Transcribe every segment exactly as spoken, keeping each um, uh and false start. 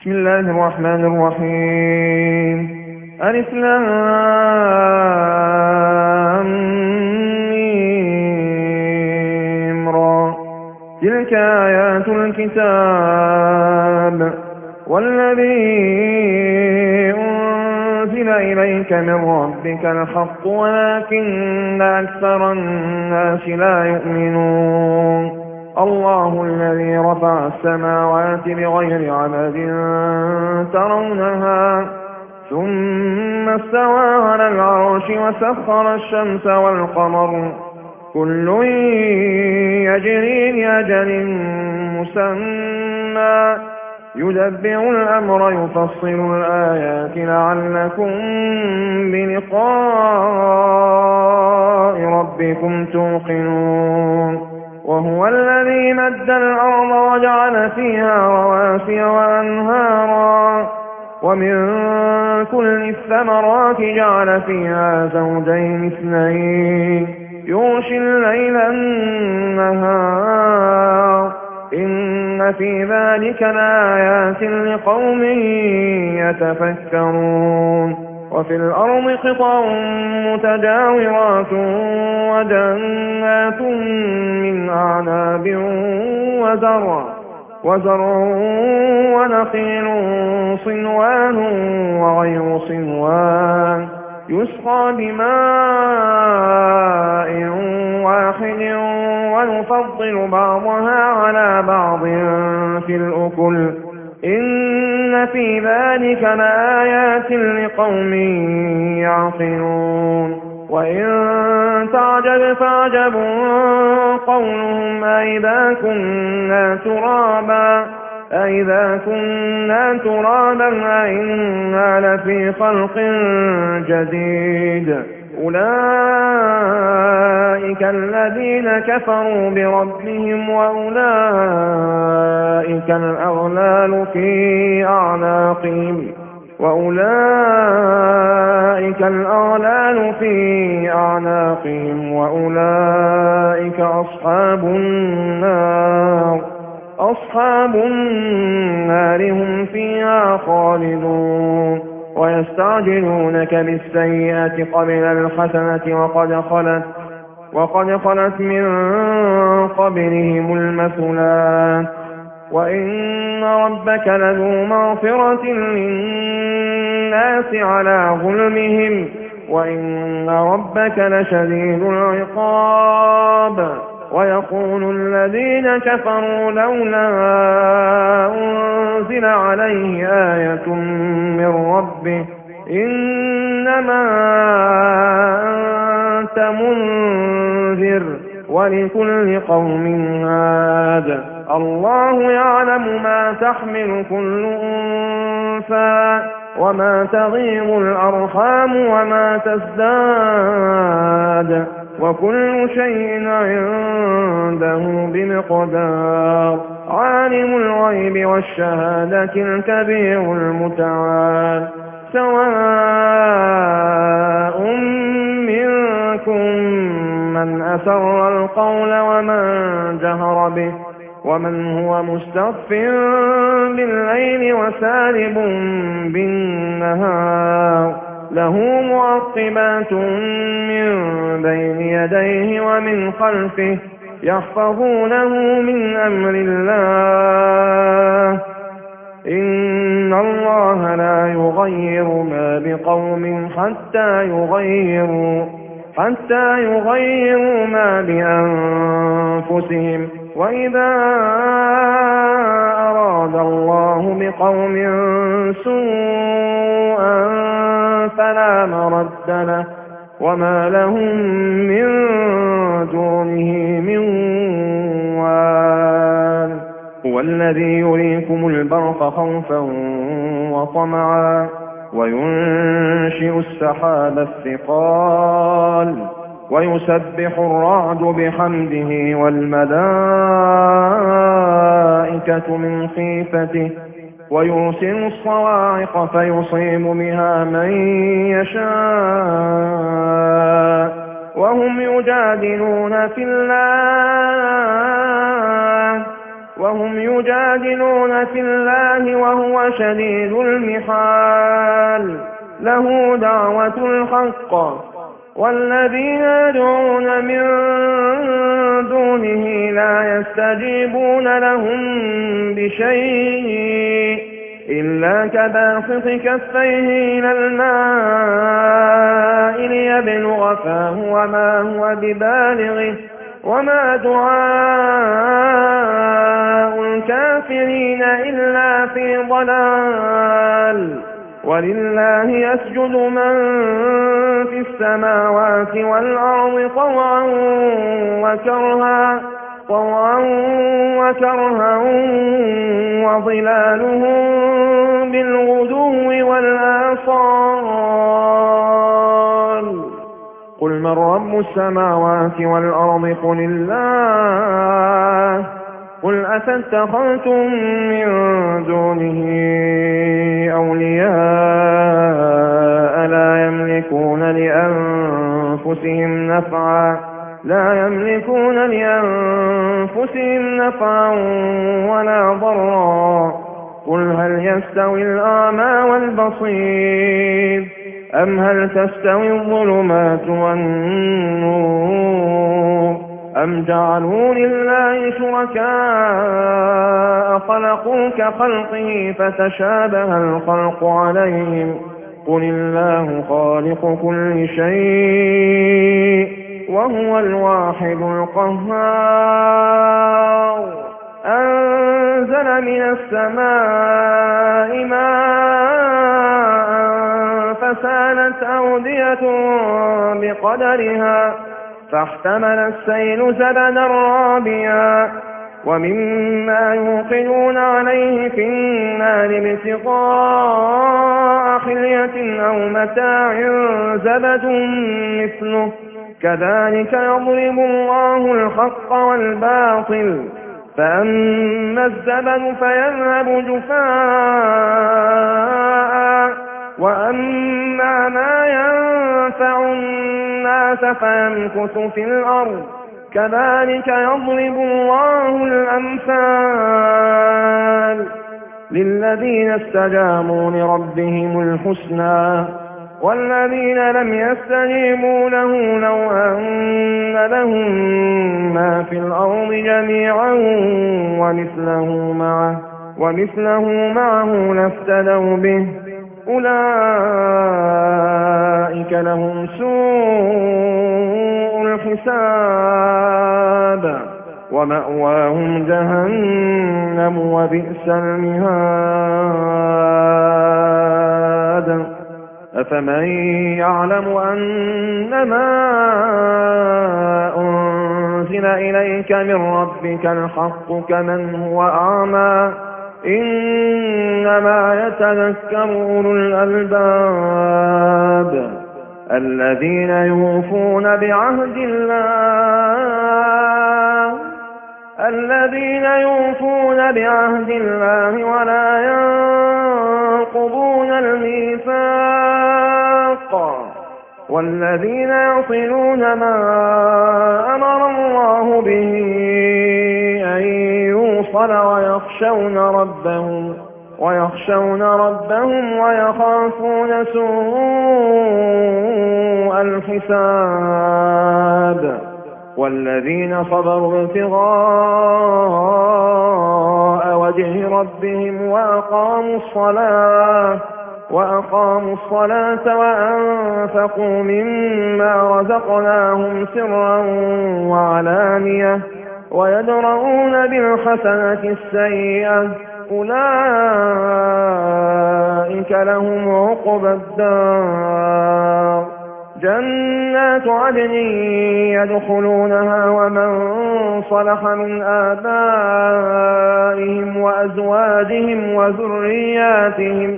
بسم الله الرحمن الرحيم. ألف لام ميم را. تلك آيات الكتاب والذي أنزل إليك من ربك الحق ولكن أكثر الناس لا يؤمنون. الله الذي رفع السماوات بغير عمد ترونها ثم استوى على العرش وسخر الشمس والقمر كل يجري لأجل مسمى يدبر الأمر يفصل الآيات لعلكم بلقاء ربكم توقنون. وهو الذي مد الأرض وجعل فيها رواسي وأنهارا ومن كل الثمرات جعل فيها زوجين اثنين يغشي الليل النهار إن في ذلك لآيات لقوم يتفكرون. وفي الأرض قطع متجاورات وجنات من أعناب وزرع وزرع ونخيل صنوان وغير صنوان يسقى بماء واحد ونفضل بعضها على بعض في الأكل إن في ذلك لآيات لقوم يعقلون. وإن تعجب فعجب قولهم أئذا كنا ترابا أئذا كنا ترابا أئنا لفي خلق جديد أولئك الذين كفروا بربهم وأولئك الأغلال في أعناقهم وأولئك الأغلال في أعناقهم وأولئك أصحاب النار أصحاب النار هم فيها خالدون. ويستعجلونك بالسيئة قبل الحسنة وقد خلت وقد خلت من قبلهم المثلات وإن ربك لذو مغفرة للناس على ظلمهم وإن ربك لشديد العقاب. ويقول الذين كفروا لولا أنزل عليه آية من ربه إنما أنت منذر ولكل قوم هاد الله يعلم ما تحمل كل أنثى وما تغيض الأرحام وما تزداد وكل شيء عنده بمقدار. عالم الغيب والشهادة الكبير المتعال. سواء منكم من أسر القول ومن جهر به ومن هو مستخف بالليل وسارب بالنهار له معقبات من بين يديه ومن خلفه يحفظونه من أمر الله إن الله لا يغير ما بقوم حتى يغيروا حتى يغيروا ما بأنفسهم وإذا أراد الله بقوم سوءا فلا مرد له وما لهم من دونه من وال. هو الذي يريكم البرق خوفا وطمعا وينشئ السحاب الثقال ويسبح الرعد بحمده والملائكة من خيفته ويرسل الصواعق فيصيب بها من يشاء وهم يجادلون في الله وهم يجادلون في الله وهو شديد المحال له دعوة الحق والذين يدعون من دونه لا يستجيبون لهم بشيء إلا كباسط كفيه إلى الماء ليبلغ فاه وما هو ببالغه وما دعاء الكافرين إلا في ضلال ولله يسجد من في السماوات والأرض طوعا وكرها طوعا وكرها وظلالهم بالغدو والآصال قل من رب السماوات والأرض قل الله قل أفاتخذتم من دونه أولياء لا يملكون لأنفسهم نفعا لا يملكون لأنفسهم نفعا ولا ضرا قل هل يستوي الأعمى والبصير أم هل تستوي الظلمات والنور أم جعلوا لله شركاء خلقوا كخلقه فتشابه الخلق عليهم قل الله خالق كل شيء وهو الواحد القهار أنزل من السماء ماء فسالت أودية بقدرها فاحتمل السيل زبدا رابيا ومما يوقدون عليه في النار ابتغاء حلية أو متاع زبد مثله كذلك يضرب الله الحق والباطل فأما الزبد فيذهب جفاء وأما ما ينفع الناس فيمكث في الأرض كذلك يضرب الله الأمثال للذين استجابوا لربهم الحسنى والذين لم يستجيبوا له لو أن لهم ما في الأرض جميعا ومثله معه ومثله معه لافتدوا به أولئك لهم سوء الحساب ومأواهم جهنم وبئس المهاد أفمن يعلم أنما أنزل إليك من ربك الحق كمن هو أعمى إنما يتذكر أولو الألباب الذين يوفون بعهد الله الذين يوفون بعهد الله ولا ينقضون الميثاق والذين يصلون ما أمر الله به أن يوصل ويخشون ربهم ويخشون ربهم ويخافون سوء الحساب والذين صبروا ابتغاء وجه ربهم وأقاموا الصلاة وأقاموا الصلاة وأنفقوا مما رزقناهم سرا وعلانية ويدرؤون بالحسنة السيئة أولئك لهم عقبى الدار جنات عدن يدخلونها ومن صلح من آبائهم وأزواجهم وذرياتهم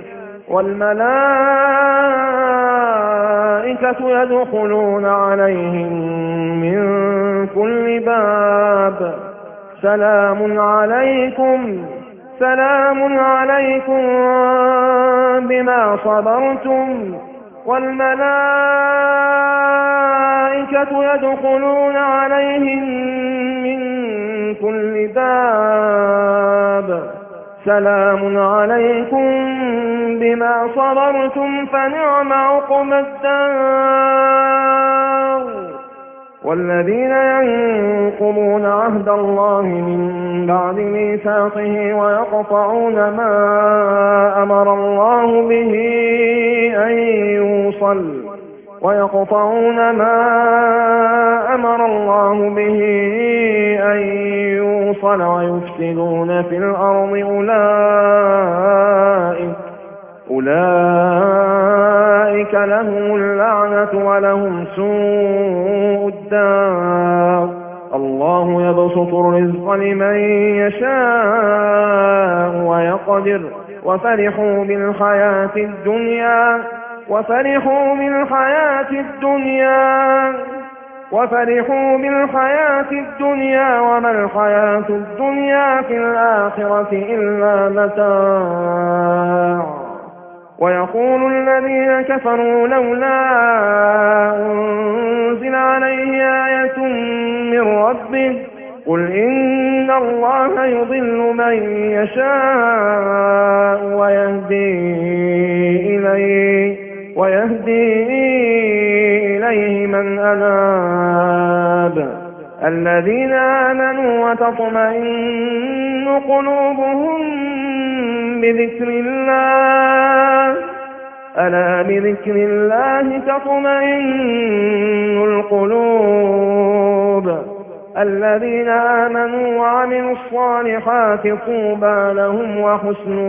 والملائكة يدخلون عليهم من كل باب سلام عليكم سلام عليكم بما صبرتم والملائكة يدخلون عليهم من كل داب سلام عليكم بما صبرتم فنعم عقبى الدار. والذين ينقضون عهد الله من بعد ميثاقه ويقطعون ما أمر الله به أن يوصل ويقطعون ما أمر الله به أن يوصل ويفسدون في الأرض أولئك أولئك لهم اللعنة ولهم سوء الدار. الله يبسط الرزق لمن يشاء ويقدر وفرحوا بالحياة الدنيا وفرحوا بالحياة الدنيا وفرحوا بالحياة الدنيا وما الحياة الدنيا في الآخرة إلا متاع. ويقول الذين كفروا لولا أنزل عليه آية من ربه قل إن الله يضل من يشاء ويهدي إليه ويهدي إليه من أناب. الذين آمنوا وتطمئن قلوبهم بذكر الله ألا بذكر الله تطمئن القلوب. الذين آمنوا وعملوا الصالحات طوبى لهم وحسن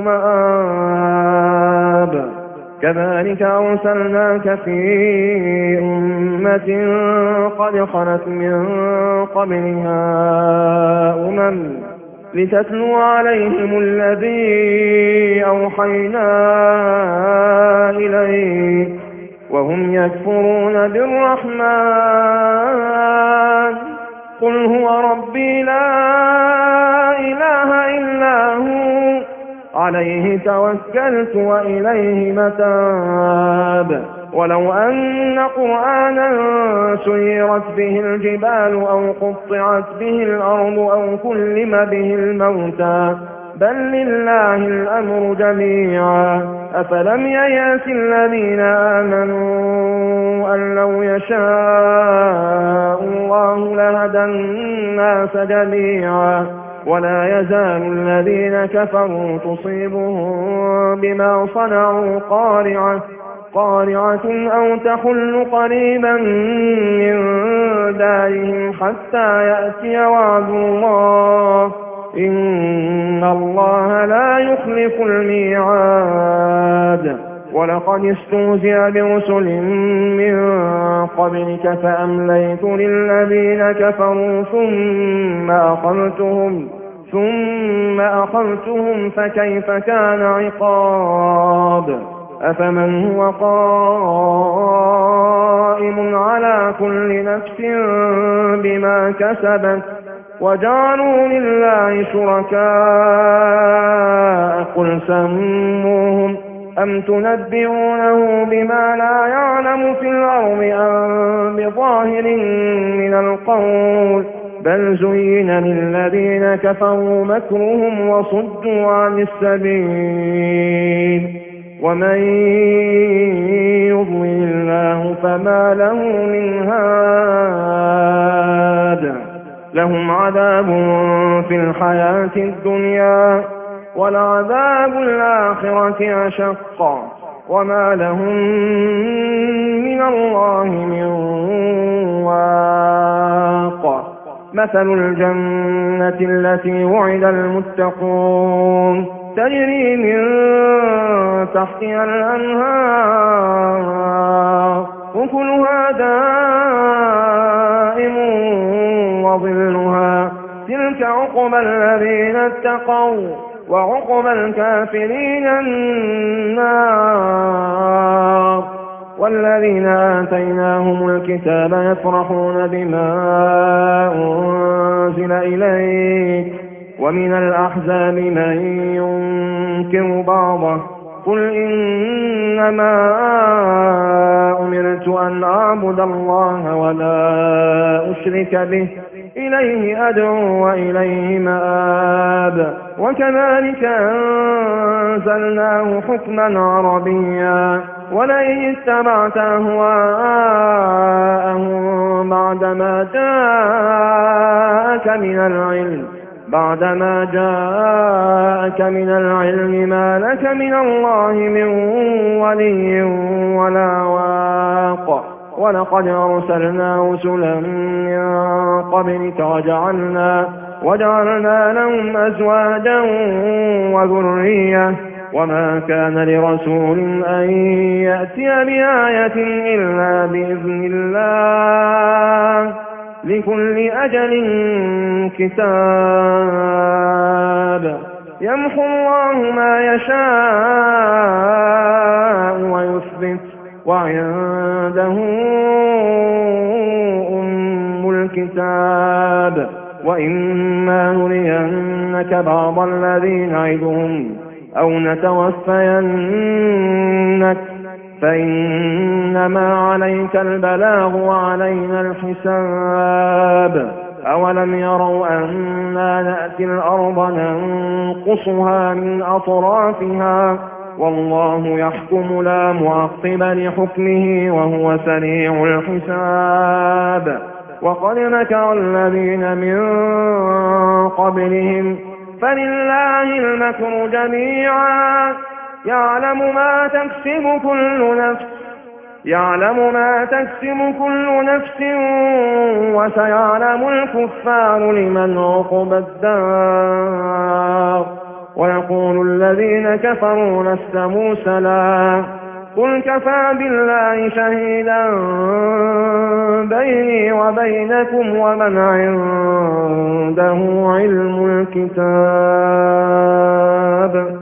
مآب. كذلك أرسلناك في أمة قد خلت من قبلها أمم لتتلو عليهم الذي أوحينا إليك وهم يكفرون بالرحمن قل هو ربي لا إله إلا هو عليه توكلت وإليه متاب. ولو أن قرآنا سيرت به الجبال أو قطعت به الأرض أو كلم به الموتى بل لله الأمر جميعا. أفلم ييأس الذين آمنوا أن لو يشاء الله لهدى الناس جميعا ولا يزال الذين كفروا تصيبهم بما صنعوا قارعة قارعة أو تحل قريبا من دارهم حتى يأتي وعد الله إن الله لا يخلف الميعاد. ولقد استهزئ برسل من قبلك فأمليت للذين كفروا ثم أخذتهم ثم أخذتهم فكيف كان عقاب. أفمن هو قائم على كل نفس بما كسبت وجعلوا لله شركاء قل سموهم أم تنبئونه بما لا يعلم في الأرض أم بظاهر من القول بل زين للذين كفروا مكرهم وصدوا عن السبيل ومن يضلل الله فما له من هاد. لهم عذاب في الحياة الدنيا ولعذاب الآخرة أشق وما لهم من الله من واق. مثل الجنة التي وعد المتقون تجري من تحتها الأنهار أكلها دائم وظلها تلك عقبى الذين اتقوا وعقبى الكافرين النار. والذين آتيناهم الكتاب يفرحون بما أنزل إليك ومن الأحزاب من ينكر بعضه قل إنما أمرت أن أعبد الله ولا أشرك به إليه أدعو وإليه مآب. وكذلك أنزلناه حكما عربيا ولئن اتبعت أهواءهم بعدما جاءك من العلم بعدما جاءك من العلم ما لك من الله من ولي ولا واق. ولقد أرسلنا رسلا من قبلك وجعلنا, وجعلنا لهم أزواجا وذرية وما كان لرسول أن يأتي بآية إلا بإذن الله لكل أجل كتاب. يمحو الله ما يشاء ويثبت وعنده أم الكتاب. وإما نرينك بعض الذي نعدهم أو نتوفينك فإنما عليك البلاغ وعلينا الحساب. أولم يروا أنا نأتي الأرض ننقصها من أطرافها والله يحكم لا معقب لحكمه وهو سريع الحساب. وقد مكر الذين من قبلهم فلله المكر جميعا يعلم ما تكسب كل نفس يعلم ما تكسب كل نفس وسيعلم الكفار لمن عقبى الدار. ويقول الذين كفروا لست مرسلا قل كفى بالله شهيدا بيني وبينكم ومن عنده علم الكتاب.